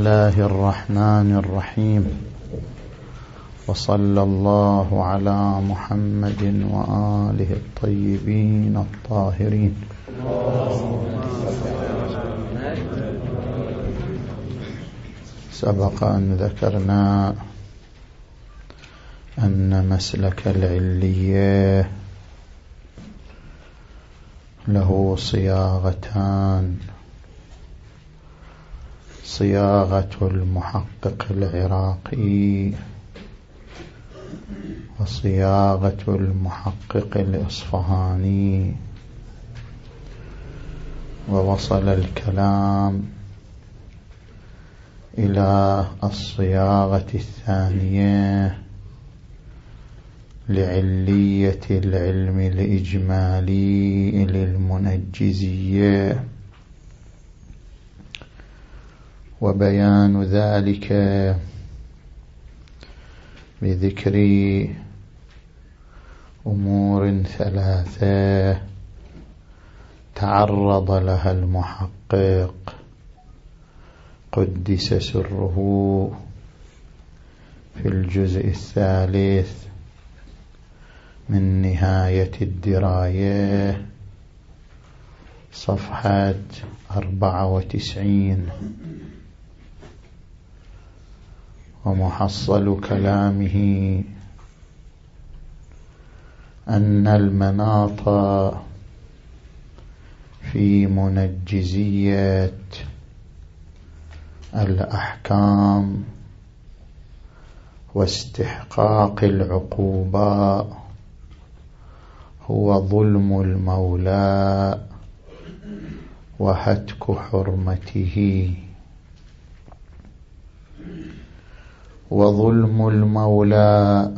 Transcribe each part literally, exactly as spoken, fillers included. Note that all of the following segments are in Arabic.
الله الرحمن الرحيم، وصلى الله على محمد وآله الطيبين الطاهرين. سبق أن ذكرنا أن مسلك العلية له صياغتان: صياغة المحقق العراقي وصياغة المحقق الإصفهاني. ووصل الكلام إلى الصياغة الثانية لعلية العلم الإجمالي للمنجزية، وبيان ذلك بذكر أمور ثلاثة تعرض لها المحقق قدس سره في الجزء الثالث من نهاية الدراية صفحة أربعة وتسعين. ومحصل كلامه أن المناط في منجزية الأحكام واستحقاق العقوبة هو ظلم المولى وهتك حرمته. وظلم المولى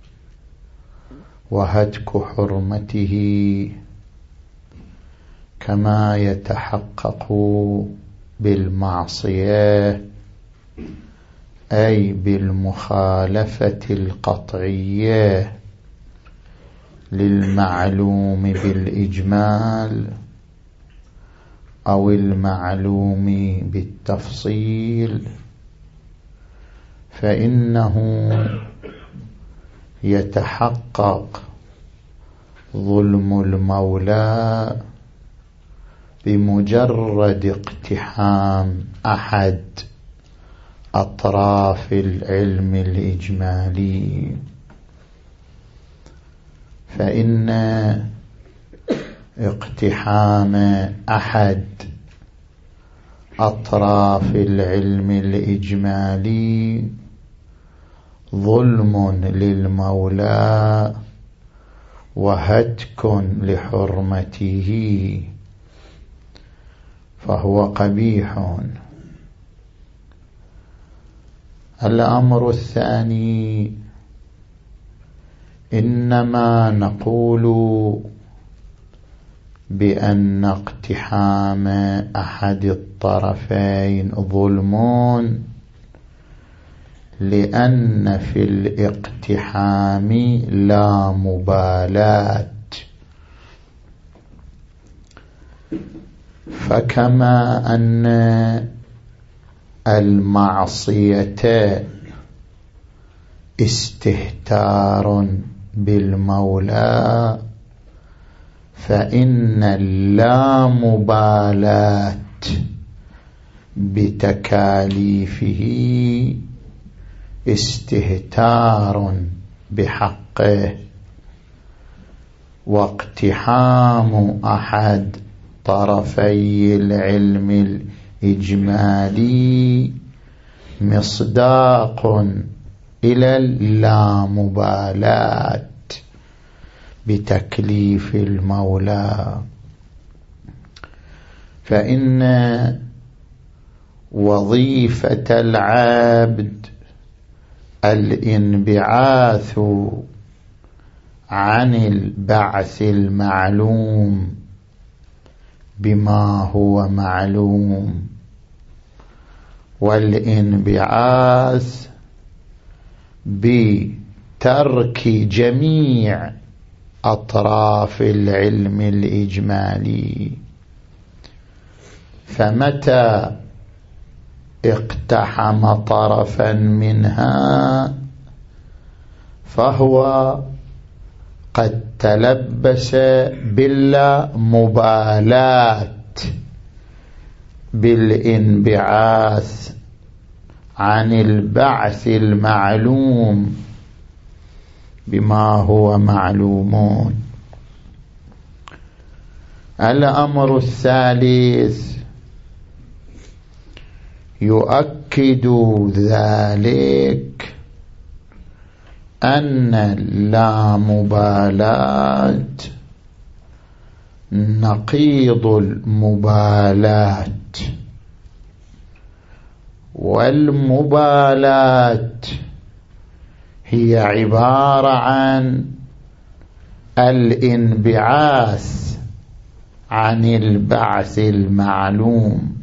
وهتك حرمته كما يتحقق بالمعصية أي بالمخالفة القطعية للمعلوم بالإجمال أو المعلوم بالتفصيل، فإنه يتحقق ظلم المولى بمجرد اقتحام أحد أطراف العلم الإجمالي، فإن اقتحام أحد أطراف العلم الإجمالي ظلم للمولى وهتك لحرمته، فهو قبيح. الأمر الثاني: إنما نقول بأن اقتحام أحد الطرفين ظلم لأن في الاقتحام لا مبالاة، فكما أن المعصية استهتار بالمولى، فإن اللامبالاة بتكاليفه استهتار بحقه. واقتحام أحد طرفي العلم الإجمالي مصداق إلى اللامبالاة بتكليف المولى، فإن وظيفة العبد الانبعاث عن البعث المعلوم بما هو معلوم، والانبعاث بترك جميع أطراف العلم الإجمالي. فمتى اقتحم طرفا منها فهو قد تلبس بالمبالاة بالانبعاث عن البعث المعلوم بما هو معلوم. الأمر الثالث يؤكد ذلك أن اللامبالاة نقيض المبالاة، والمبالاة هي عبارة عن الانبعاث عن البعث المعلوم.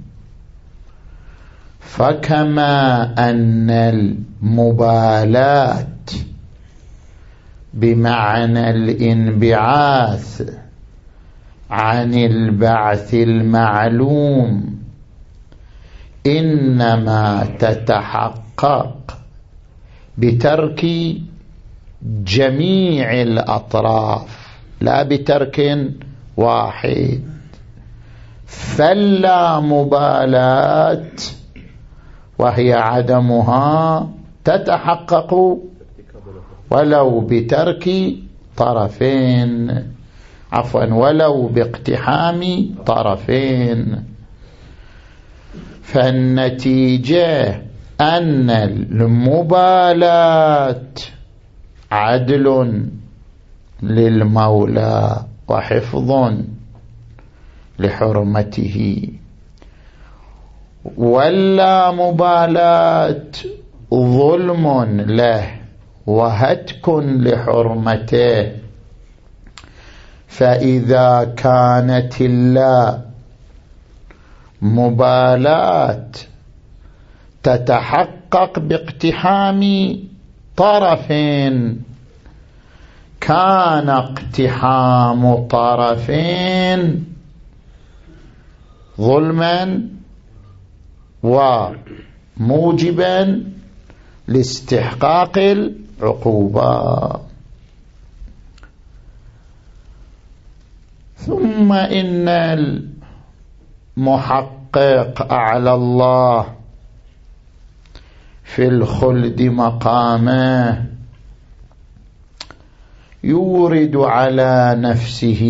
فكما أن المبالاة بمعنى الانبعاث عن البعث المعلوم إنما تتحقق بترك جميع الأطراف لا بترك واحد، فاللامبالاة وهي عدمها تتحقق ولو بترك طرفين، عفوا ولو باقتحام طرفين. فالنتيجة أن المبالاة عدل للمولى وحفظ لحرمته، ولا مبالاة ظلم له وهتك لحرمته. فإذا كانت اللا مبالاة تتحقق باقتحام طرفين، كان اقتحام طرفين ظلما وموجبا لاستحقاق العقوبة. ثم إن المحقق أعلى الله في الخلد مقامه يورد على نفسه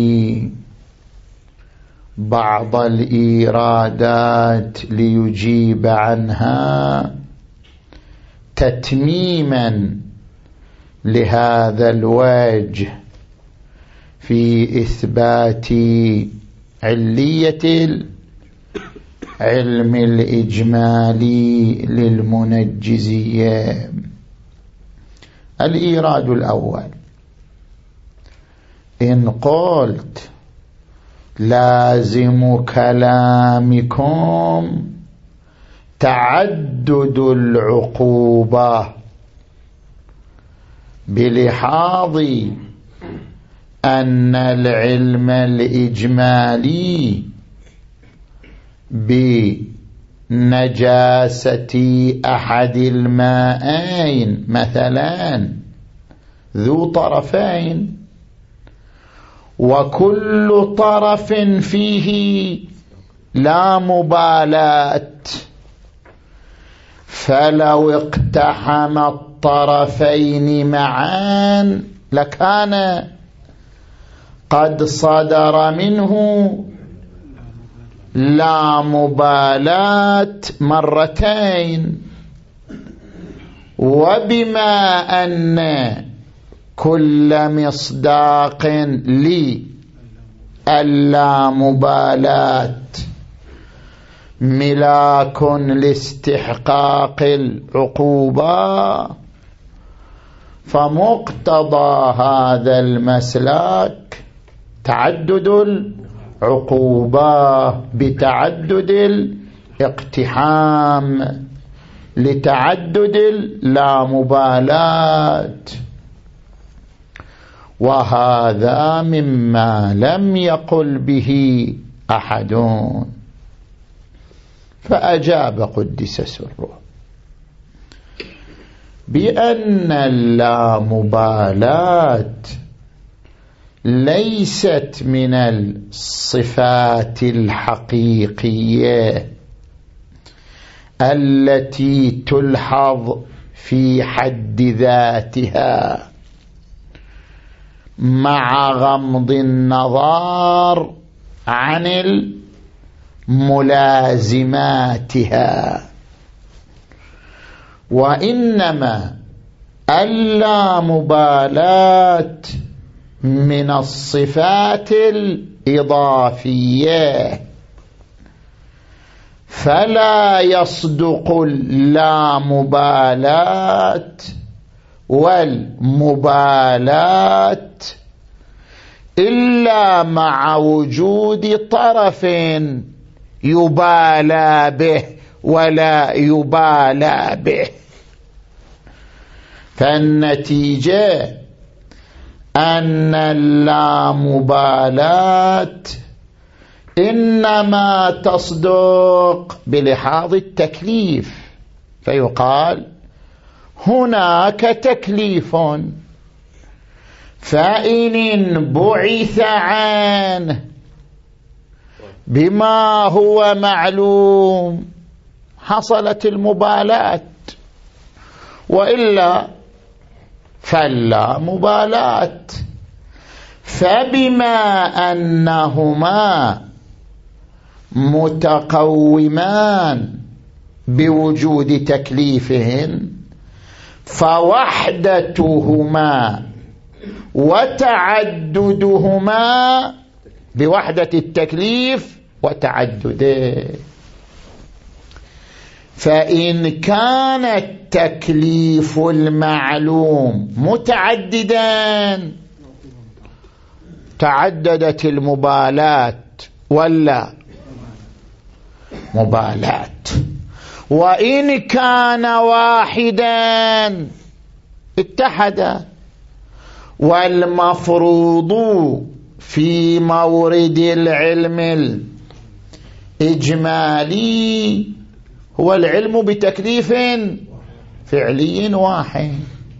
بعض الإيرادات ليجيب عنها تتميما لهذا الوجه في إثبات علية العلم الإجمالي للمنجزية. الإيراد الأول: إن قلت لازم كلامكم تعدد العقوبة بلحاظ أن العلم الإجمالي بنجاسة أحد المائين مثلا ذو طرفين، وكل طرف فيه لا مبالاة، فلو اقتحم الطرفين معا لكان قد صدر منه لا مبالاة مرتين. وبما أن كل مصداق للامبالاة ملاك لاستحقاق العقوبة، فمقتضى هذا المسلك تعدد العقوبة بتعدد الاقتحام لتعدد اللامبالاة، وهذا مما لم يقل به أحد. فأجاب قدس سره بأن اللامبالاة ليست من الصفات الحقيقية التي تلحظ في حد ذاتها مع غمض النظر عن ملازماتها، وإنما اللامبالاة من الصفات الإضافية، فلا يصدق اللامبالاة والمبالاة إلا مع وجود طرف يبالى به ولا يبالى به. فالنتيجة أن اللامبالاة إنما تصدق بلحاظ التكليف، فيقال هناك تكليف، فإن بعث عنه بما هو معلوم حصلت المبالاة، وإلا فلا مبالاة. فبما أنهما متقومان بوجود تكليفهن، فوحدتهما وتعددهما بوحدة التكليف وتعدده. فإن كان التكليف المعلوم متعددا تعددت المبالاة ولا مبالاة، وإن كان واحدا اتحد. والمفروض في مورد العلم الإجمالي هو العلم بتكليف فعلي واحد،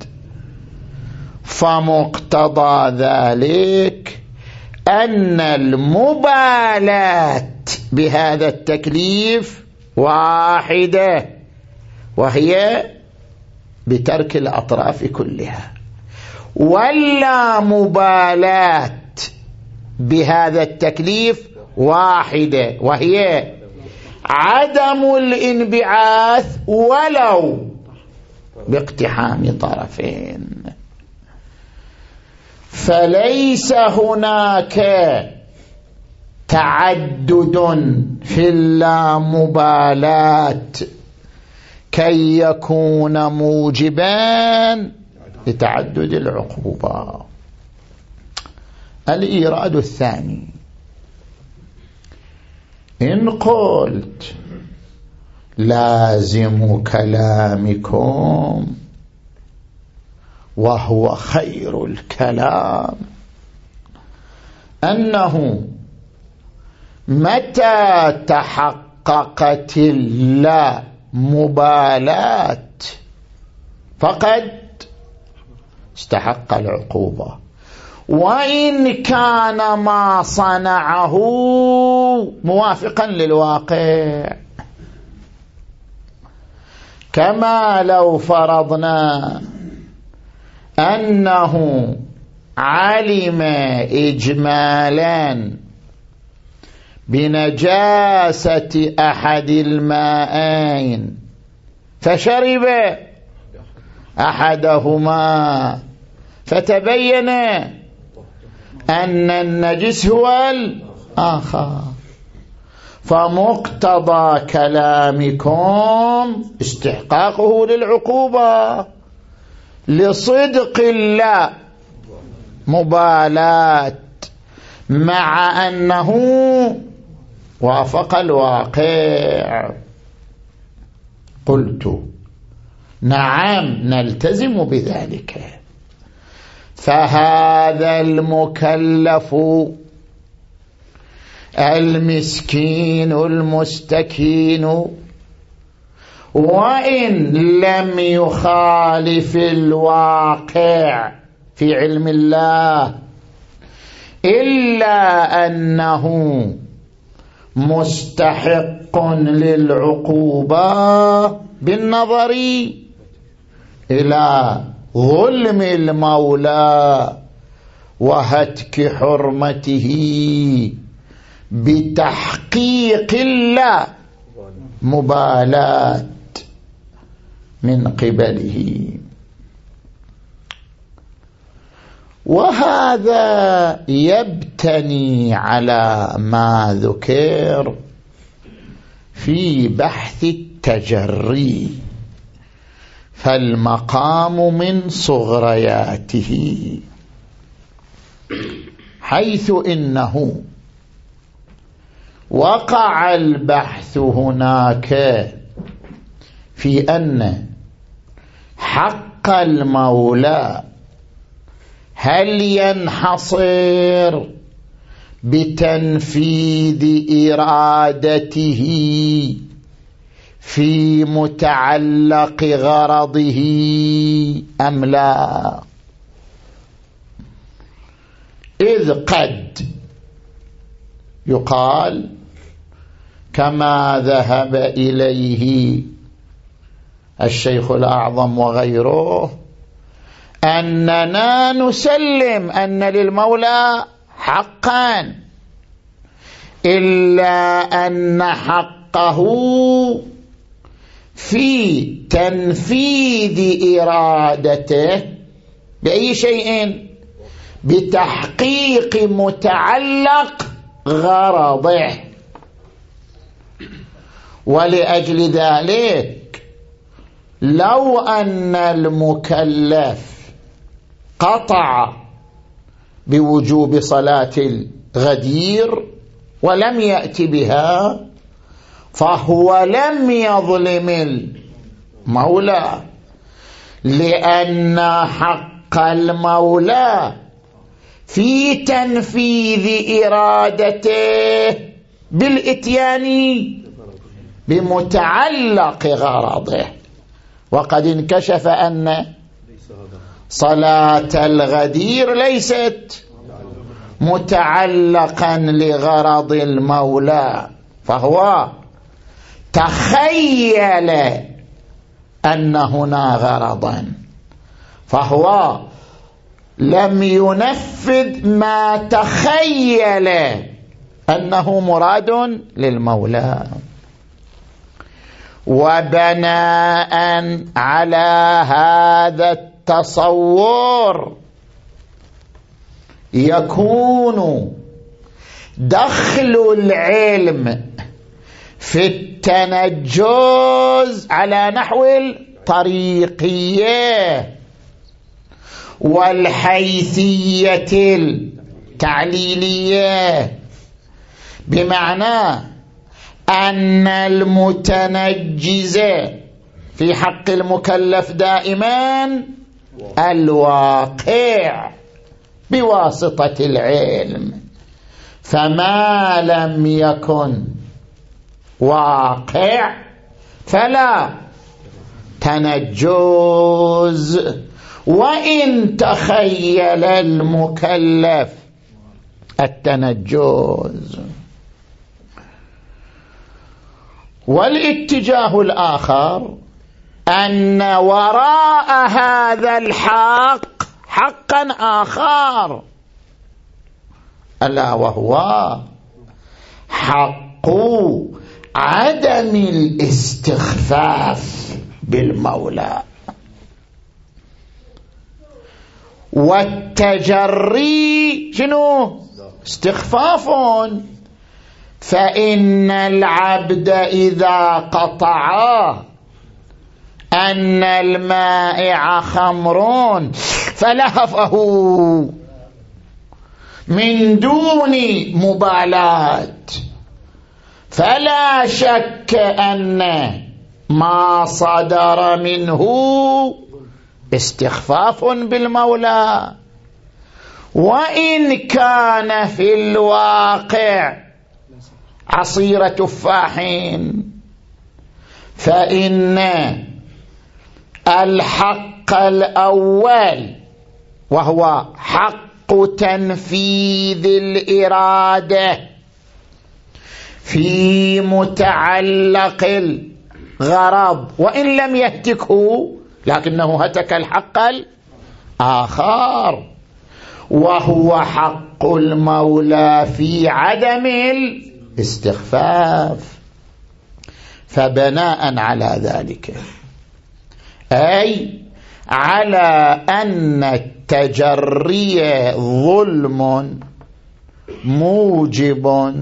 فمقتضى ذلك أن المبالاة بهذا التكليف واحدة، وهي بترك الأطراف كلها، ولا مبالاة بهذا التكليف واحدة، وهي عدم الانبعاث ولو باقتحام طرفين. فليس هناك تعدد في اللامبالاة كي يكون موجبا لتعدد العقوبة. الإيراد الثاني: إن قلت لازم كلامكم وهو خير الكلام أنه متى تحققت اللا مبالاة فقد استحق العقوبة، وإن كان ما صنعه موافقا للواقع. كما لو فرضنا أنه علم إجمالا بنجاسة أحد الماءين فشرب أحدهما فتبين أن النجس هو الآخر، فمقتضى كلامكم استحقاقه للعقوبة لصدق لا مبالاة مع أنه وافق الواقع. قلت نعم نلتزم بذلك، فهذا المكلف المسكين المستكين، وإن لم يخالف الواقع في علم الله إلا أنه مستحق للعقوبة بالنظر إلى ظلم المولى وهتك حرمته بتحقيق لا مبالاة من قبله. وهذا يبتني على ما ذكر في بحث التجري، فالمقام من صغرياته، حيث إنه وقع البحث هناك في أن حق المولى هل ينحصر بتنفيذ إرادته في متعلق غرضه أم لا؟ إذ قد يقال كما ذهب إليه الشيخ الأعظم وغيره أننا نسلم أن للمولى حقا، إلا أن حقه في تنفيذ إرادته بأي شيء؟ بتحقيق متعلق غرضه. ولأجل ذلك لو أن المكلف قطع بوجوب صلاة الغدير ولم يأتي بها فهو لم يظلم المولى، لأن حق المولى في تنفيذ إرادته بالإتيان بمتعلق غرضه. وقد انكشف أن صلاة الغدير ليست متعلقا لغرض المولى، فهو تخيل أن هنا غرضا، فهو لم ينفذ ما تخيل أنه مراد للمولى. وبناء على هذا التصور يكون دخل العلم في التنجز على نحو الطريقية والحيثية التعليلية، بمعنى أن المتنجز في حق المكلف دائما الواقع بواسطة العلم، فما لم يكن واقع فلا تنجز، وإن تخيل المكلف التنجز. والاتجاه الآخر أن وراء هذا الحق حقا آخر، ألا وهو حق عدم الاستخفاف بالمولى والتجري. شنو؟ استخفاف. فإن العبد إذا قطع أن المائع خمر فلهفه من دون مبالاة، فلا شك أن ما صدر منه استخفاف بالمولى، وإن كان في الواقع عصير تفاح، فإن الحق الأول وهو حق تنفيذ الإرادة في متعلق الغرض وإن لم يهتكه لكنه هتك الحق الآخر، وهو حق المولى في عدم الاستخفاف. فبناء على ذلك، أي على أن التجري ظلم موجب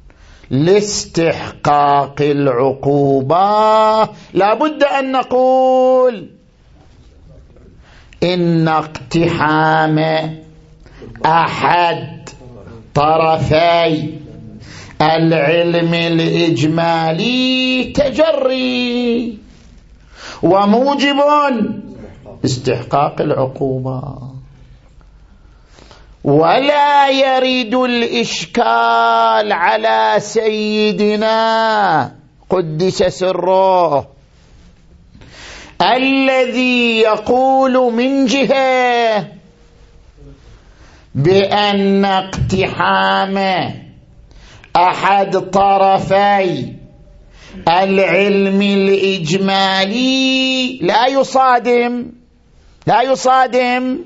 لاستحقاق العقوبة، لا بد أن نقول إن اقتحام أحد طرفي العلم الإجمالي تجري وموجب استحقاق العقوبة. ولا يرد الإشكال على سيدنا قدس سره الذي يقول من جهة بأن اقتحام أحد طرفي العلم الإجمالي لا يصادم لا يصادم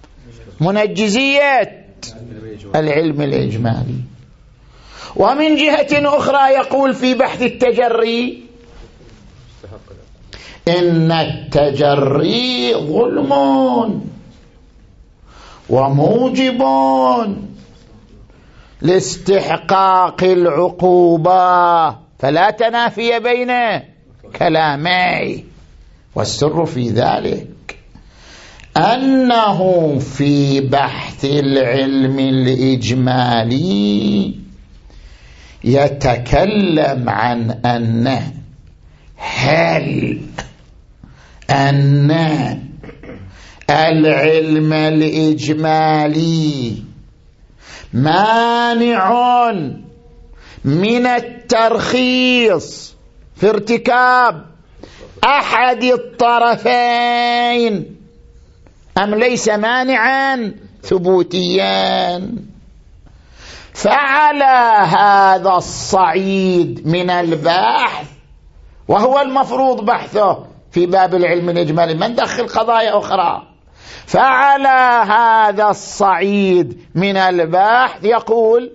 منجزية العلم الإجمالي، ومن جهة أخرى يقول في بحث التجري إن التجري ظلم وموجب لاستحقاق العقوبة، فلا تنافي بين كلامي. والسر في ذلك أنه في بحث العلم الإجمالي يتكلم عن أن هل أن العلم الإجمالي مانع من الترخيص في ارتكاب أحد الطرفين أم ليس مانعا ثبوتيا. فعلى هذا الصعيد من البحث، وهو المفروض بحثه في باب العلم الإجمالي، من دخل قضايا أخرى، فعلى هذا الصعيد من البحث يقول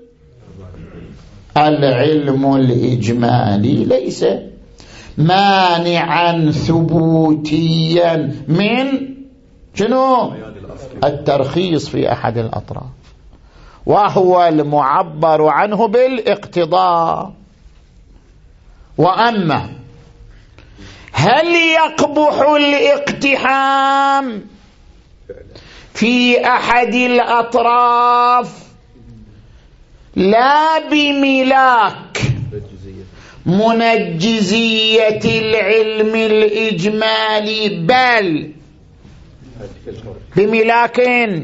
العلم الإجمالي ليس مانعا ثبوتيا من شنو؟ الترخيص في أحد الأطراف، وهو المعبر عنه بالاقتضاء. وأما هل يقبح الاقتحام في أحد الأطراف لا بملاك منجزية العلم الإجمالي بل بملاك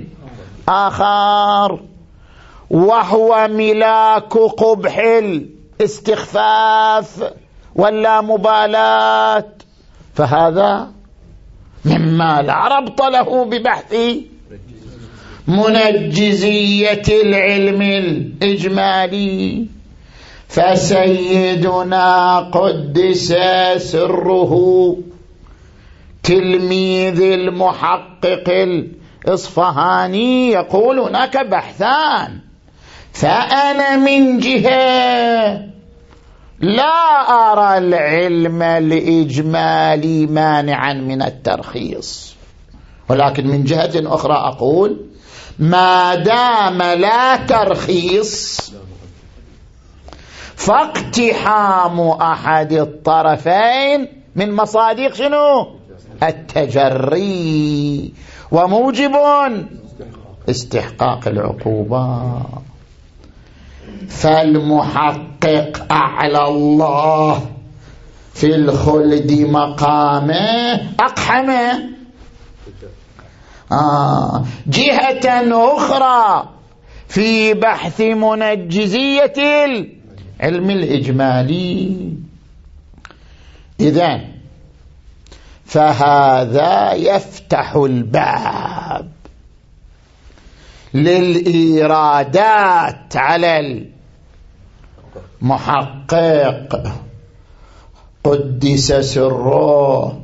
آخر، وهو ملاك قبح الاستخفاف ولا مبالاة، فهذا مما لا ربط له ببحث منجزية العلم الإجمالي. فسيدنا قدس سره تلميذ المحقق الإصفهاني يقول هناك بحثان، فأنا من جهة لا أرى العلم الإجمالي مانعا من الترخيص، ولكن من جهة أخرى أقول ما دام لا ترخيص فاقتحام أحد الطرفين من مصادق شنو؟ التجري وموجب استحقاق العقوبة. فالمحقق أعلى الله في الخلد مقامه أقحمه. آه. جهة أخرى في بحث منجزية علم الإجمالي. إذن فهذا يفتح الباب للإيرادات على المحقق قدس سره.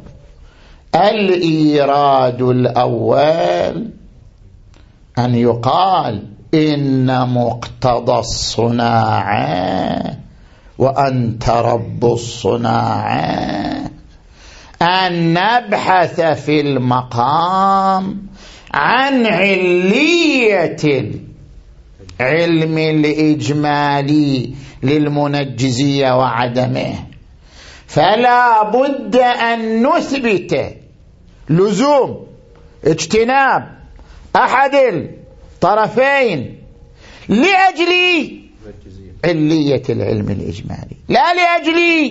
الإيراد الأول أن يقال إن مقتضى الصناعة وأنت رب الصناعة أن نبحث في المقام عن علية العلم الإجمالي للمنجزية وعدمه، فلا بد أن نثبت لزوم اجتناب أحد الطرفين لأجل علية العلم الإجمالي، لا لأجل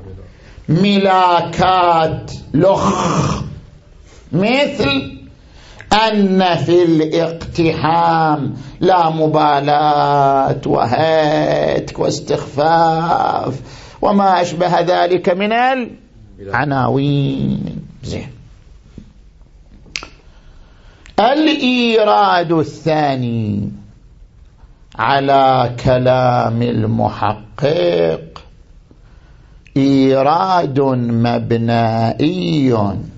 ملاكات لخ، مثل أن في الاقتحام لا مبالاة وهتك واستخفاف وما أشبه ذلك من العناوين. زين. الإيراد الثاني على كلام المحقق إيراد مبنائي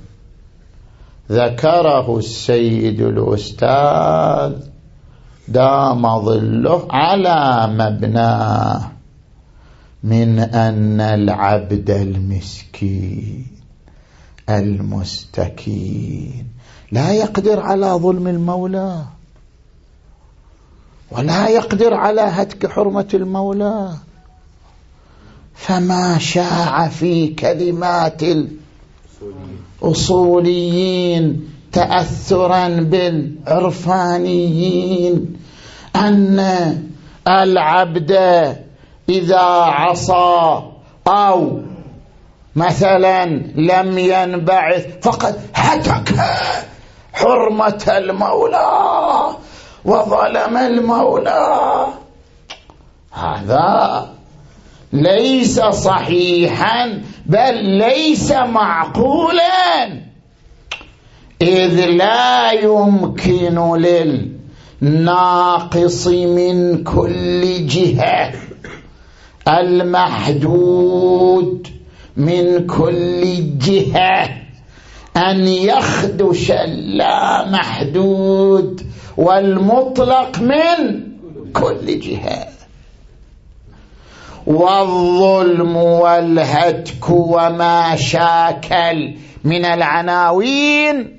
ذكره السيد الأستاذ دام ظله على مبناه من أن العبد المسكين المستكين لا يقدر على ظلم المولى ولا يقدر على هتك حرمة المولى، فما شاع في كلمات الأصوليين تأثرا بالعرفانيين أن العبد إذا عصى أو مثلا لم ينبعث فقد هتك حرمة المولى وظلم المولى. هذا ليس صحيحا بل ليس معقولا، إذ لا يمكن للناقص من كل جهة المحدود من كل جهة أن يخدش اللا محدود والمطلق من كل جهة. والظلم والهتك وما شاكل من العناوين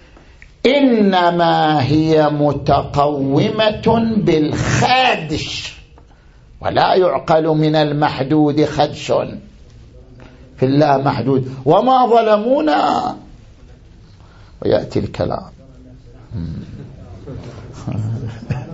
إنما هي متقومة بالخدش، ولا يعقل من المحدود خدش في الله محدود وما ظلمونا. ويأتي الكلام